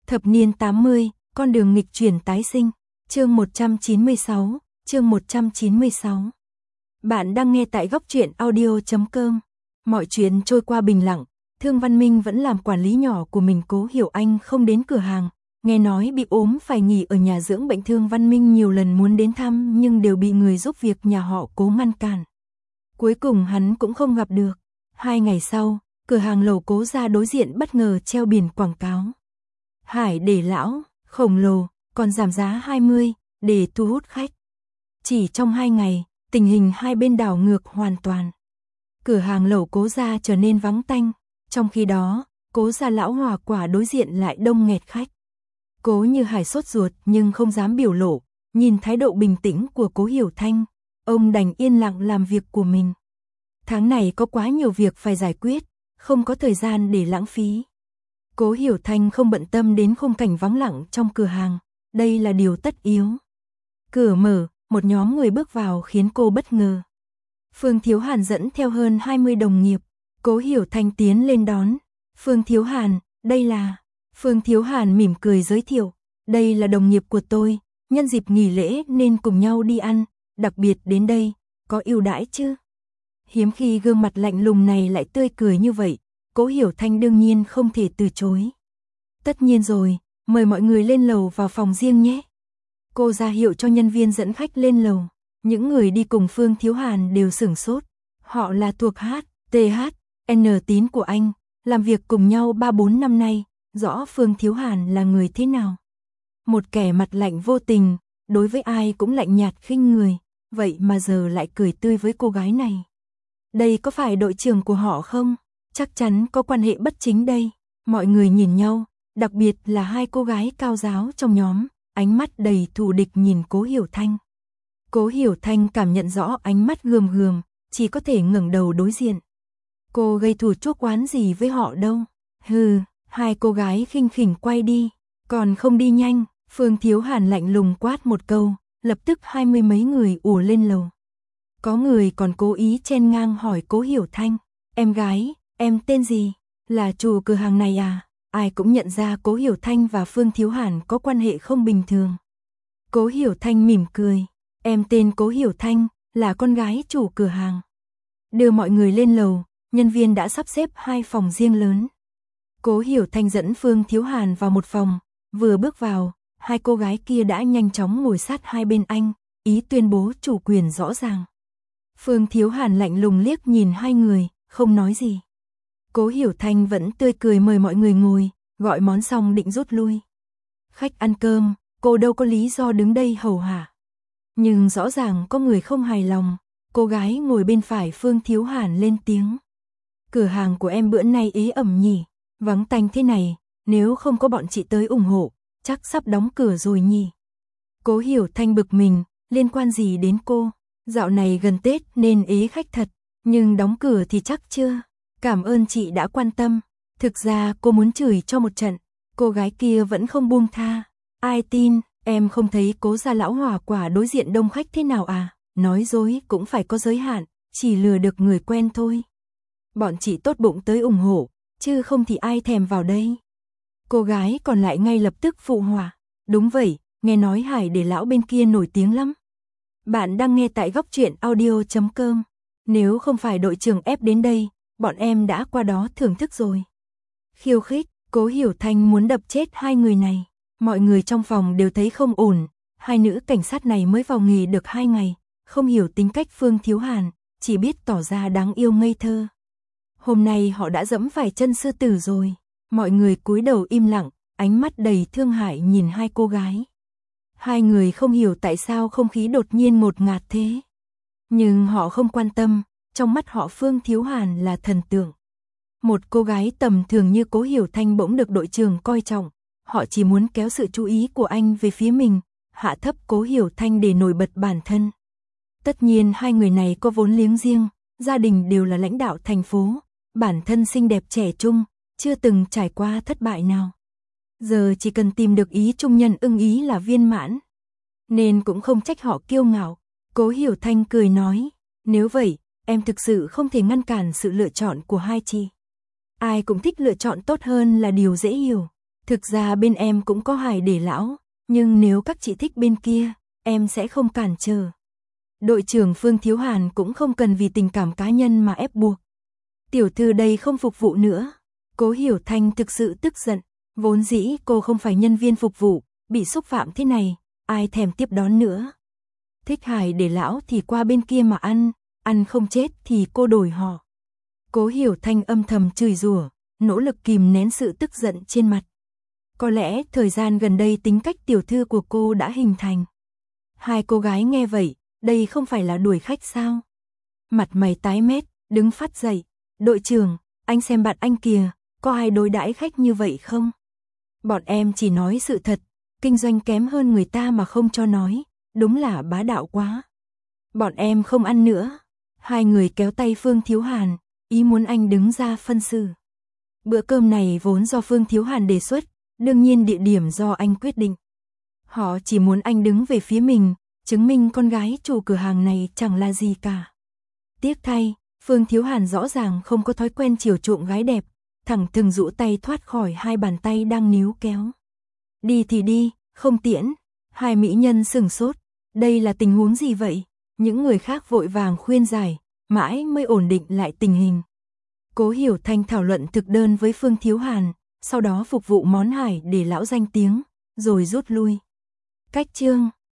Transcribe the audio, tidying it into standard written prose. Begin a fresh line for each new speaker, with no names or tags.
Thập niên 80, con đường nghịch chuyển tái sinh. Chương 196, chương 196. Bạn đang nghe tại góc truyện audio.com. Mọi chuyện trôi qua bình lặng, Thương Văn Minh vẫn làm quản lý nhỏ của mình. Cố Hiểu Anh không đến cửa hàng, nghe nói bị ốm phải nghỉ ở nhà dưỡng bệnh. Thương Văn Minh nhiều lần muốn đến thăm nhưng đều bị người giúp việc nhà họ Cố ngăn cản. Cuối cùng hắn cũng không gặp được. 2 ngày sau, cửa hàng lầu Cố gia đối diện bất ngờ treo biển quảng cáo. Hải để lão, khổng lồ, còn giảm giá 20, để thu hút khách. Chỉ trong 2 ngày, tình hình hai bên đảo ngược hoàn toàn. Cửa hàng lẩu Cố gia trở nên vắng tanh, trong khi đó, Cố gia lão Hòa Quả đối diện lại đông nghẹt khách. Cố Như Hải sốt ruột nhưng không dám biểu lộ, nhìn thái độ bình tĩnh của Cố Hiểu Thanh, ông đành yên lặng làm việc của mình. Tháng này có quá nhiều việc phải giải quyết, không có thời gian để lãng phí. Cố Hiểu Thanh không bận tâm đến khung cảnh vắng lặng trong cửa hàng, đây là điều tất yếu. Cửa mở, một nhóm người bước vào khiến cô bất ngờ. Phương Thiếu Hàn dẫn theo hơn 20 đồng nghiệp, Cố Hiểu Thanh tiến lên đón. Phương Thiếu Hàn, đây là... Phương Thiếu Hàn mỉm cười giới thiệu, đây là đồng nghiệp của tôi, nhân dịp nghỉ lễ nên cùng nhau đi ăn, đặc biệt đến đây, có ưu đãi chứ? Hiếm khi gương mặt lạnh lùng này lại tươi cười như vậy, Cố Hiểu Thanh đương nhiên không thể từ chối. Tất nhiên rồi, mời mọi người lên lầu vào phòng riêng nhé. Cô ra hiệu cho nhân viên dẫn khách lên lầu. Những người đi cùng Phương Thiếu Hàn đều sửng sốt. Họ là thuộc THN tín của anh, làm việc cùng nhau 3-4 năm nay, rõ Phương Thiếu Hàn là người thế nào. Một kẻ mặt lạnh vô tình, đối với ai cũng lạnh nhạt khinh người, vậy mà giờ lại cười tươi với cô gái này. Đây có phải đội trưởng của họ không? Chắc chắn có quan hệ bất chính đây. Mọi người nhìn nhau, đặc biệt là hai cô gái cao giáo trong nhóm, ánh mắt đầy thù địch nhìn Cố Hiểu Thanh. Cố Hiểu Thanh cảm nhận rõ ánh mắt gườm gườm, chỉ có thể ngẩng đầu đối diện. Cô gây thù chuốc oán gì với họ đâu. Hừ, hai cô gái khinh khỉnh quay đi, còn không đi nhanh. Phương Thiếu Hàn lạnh lùng quát một câu, lập tức 20 mấy người ùa lên lầu. Có người còn cố ý chen ngang hỏi Cố Hiểu Thanh, em gái, em tên gì? Là chủ cửa hàng này à? Ai cũng nhận ra Cố Hiểu Thanh và Phương Thiếu Hàn có quan hệ không bình thường. Cố Hiểu Thanh mỉm cười, em tên Cố Hiểu Thanh, là con gái chủ cửa hàng. Đưa mọi người lên lầu, nhân viên đã sắp xếp 2 phòng riêng lớn. Cố Hiểu Thanh dẫn Phương Thiếu Hàn vào một phòng, vừa bước vào, hai cô gái kia đã nhanh chóng ngồi sát hai bên anh, ý tuyên bố chủ quyền rõ ràng. Phương Thiếu Hàn lạnh lùng liếc nhìn hai người, không nói gì. Cố Hiểu Thanh vẫn tươi cười mời mọi người ngồi, gọi món xong định rút lui. Khách ăn cơm, cô đâu có lý do đứng đây hầu hạ. Nhưng rõ ràng có người không hài lòng, cô gái ngồi bên phải Phương Thiếu Hàn lên tiếng. Cửa hàng của em bữa nay ế ẩm nhỉ, vắng tanh thế này, nếu không có bọn chị tới ủng hộ, chắc sắp đóng cửa rồi nhỉ. Cố Hiểu Thanh bực mình, liên quan gì đến cô, dạo này gần Tết nên ế khách thật, nhưng đóng cửa thì chắc chưa. Cảm ơn chị đã quan tâm, thực ra cô muốn chửi cho một trận, cô gái kia vẫn không buông tha. Ai tin, em không thấy Cố gia lão Hòa Quả đối diện đông khách thế nào à, nói dối cũng phải có giới hạn, chỉ lừa được người quen thôi. Bọn chị tốt bụng tới ủng hộ, chứ không thì ai thèm vào đây. Cô gái còn lại ngay lập tức phụ họa, đúng vậy, nghe nói Hải để lão bên kia nổi tiếng lắm. Bạn đang nghe tại góc truyện audio.com, nếu không phải đội trưởng ép đến đây, bọn em đã qua đó thưởng thức rồi. Khiêu khích, Cố Hiểu Thanh muốn đập chết hai người này. Mọi người trong phòng đều thấy không ổn, hai nữ cảnh sát này mới vào nghề được 2 ngày, không hiểu tính cách Phương Thiếu Hàn, chỉ biết tỏ ra đáng yêu ngây thơ. Hôm nay họ đã dẫm phải chân sư tử rồi. Mọi người cúi đầu im lặng, ánh mắt đầy thương hại nhìn hai cô gái. Hai người không hiểu tại sao không khí đột nhiên ngột ngạt thế. Nhưng họ không quan tâm, trong mắt họ Phương Thiếu Hàn là thần tượng. Một cô gái tầm thường như Cố Hiểu Thanh bỗng được đội trưởng coi trọng, họ chỉ muốn kéo sự chú ý của anh về phía mình, hạ thấp Cố Hiểu Thanh để nổi bật bản thân. Tất nhiên hai người này có vốn liếng riêng, gia đình đều là lãnh đạo thành phố, bản thân xinh đẹp trẻ trung, chưa từng trải qua thất bại nào. Giờ chỉ cần tìm được ý trung nhân ưng ý là viên mãn. Nên cũng không trách họ kiêu ngạo. Cố Hiểu Thanh cười nói, nếu vậy, em thực sự không thể ngăn cản sự lựa chọn của hai chị. Ai cũng thích lựa chọn tốt hơn là điều dễ hiểu. Thực ra bên em cũng có Hải để lão, nhưng nếu các chị thích bên kia, em sẽ không cản trở. Đội trưởng Phương Thiếu Hàn cũng không cần vì tình cảm cá nhân mà ép buộc. Tiểu thư đây không phục vụ nữa. Cố Hiểu Thanh thực sự tức giận, vốn dĩ cô không phải nhân viên phục vụ, bị xúc phạm thế này, ai thèm tiếp đón nữa. Thích Hải để lão thì qua bên kia mà ăn không chết thì cô đổi họ. Cố Hiểu Thanh âm thầm chửi rủa, nỗ lực kìm nén sự tức giận trên mặt. Có lẽ thời gian gần đây tính cách tiểu thư của cô đã hình thành. Hai cô gái nghe vậy, đây không phải là đuổi khách sao? Mặt mày tái mét, đứng phát dậy. Đội trưởng, anh xem bạn anh kìa, có ai đối đãi khách như vậy không? Bọn em chỉ nói sự thật, kinh doanh kém hơn người ta mà không cho nói, đúng là bá đạo quá. Bọn em không ăn nữa. Hai người kéo tay Phương Thiếu Hàn, ý muốn anh đứng ra phân xử. Bữa cơm này vốn do Phương Thiếu Hàn đề xuất, đương nhiên địa điểm do anh quyết định. Họ chỉ muốn anh đứng về phía mình, chứng minh con gái chủ cửa hàng này chẳng là gì cả. Tiếc thay, Phương Thiếu Hàn rõ ràng không có thói quen chiều chuộng gái đẹp, thẳng thừng rũ tay thoát khỏi hai bàn tay đang níu kéo. Đi thì đi, không tiễn. Hai mỹ nhân sửng sốt, đây là tình huống gì vậy? Những người khác vội vàng khuyên giải, mãi mới ổn định lại tình hình. Cố Hiểu Thanh thảo luận thực đơn với Phương Thiếu Hàn, sau đó phục vụ món hải để lão danh tiếng, rồi rút lui. Cách chương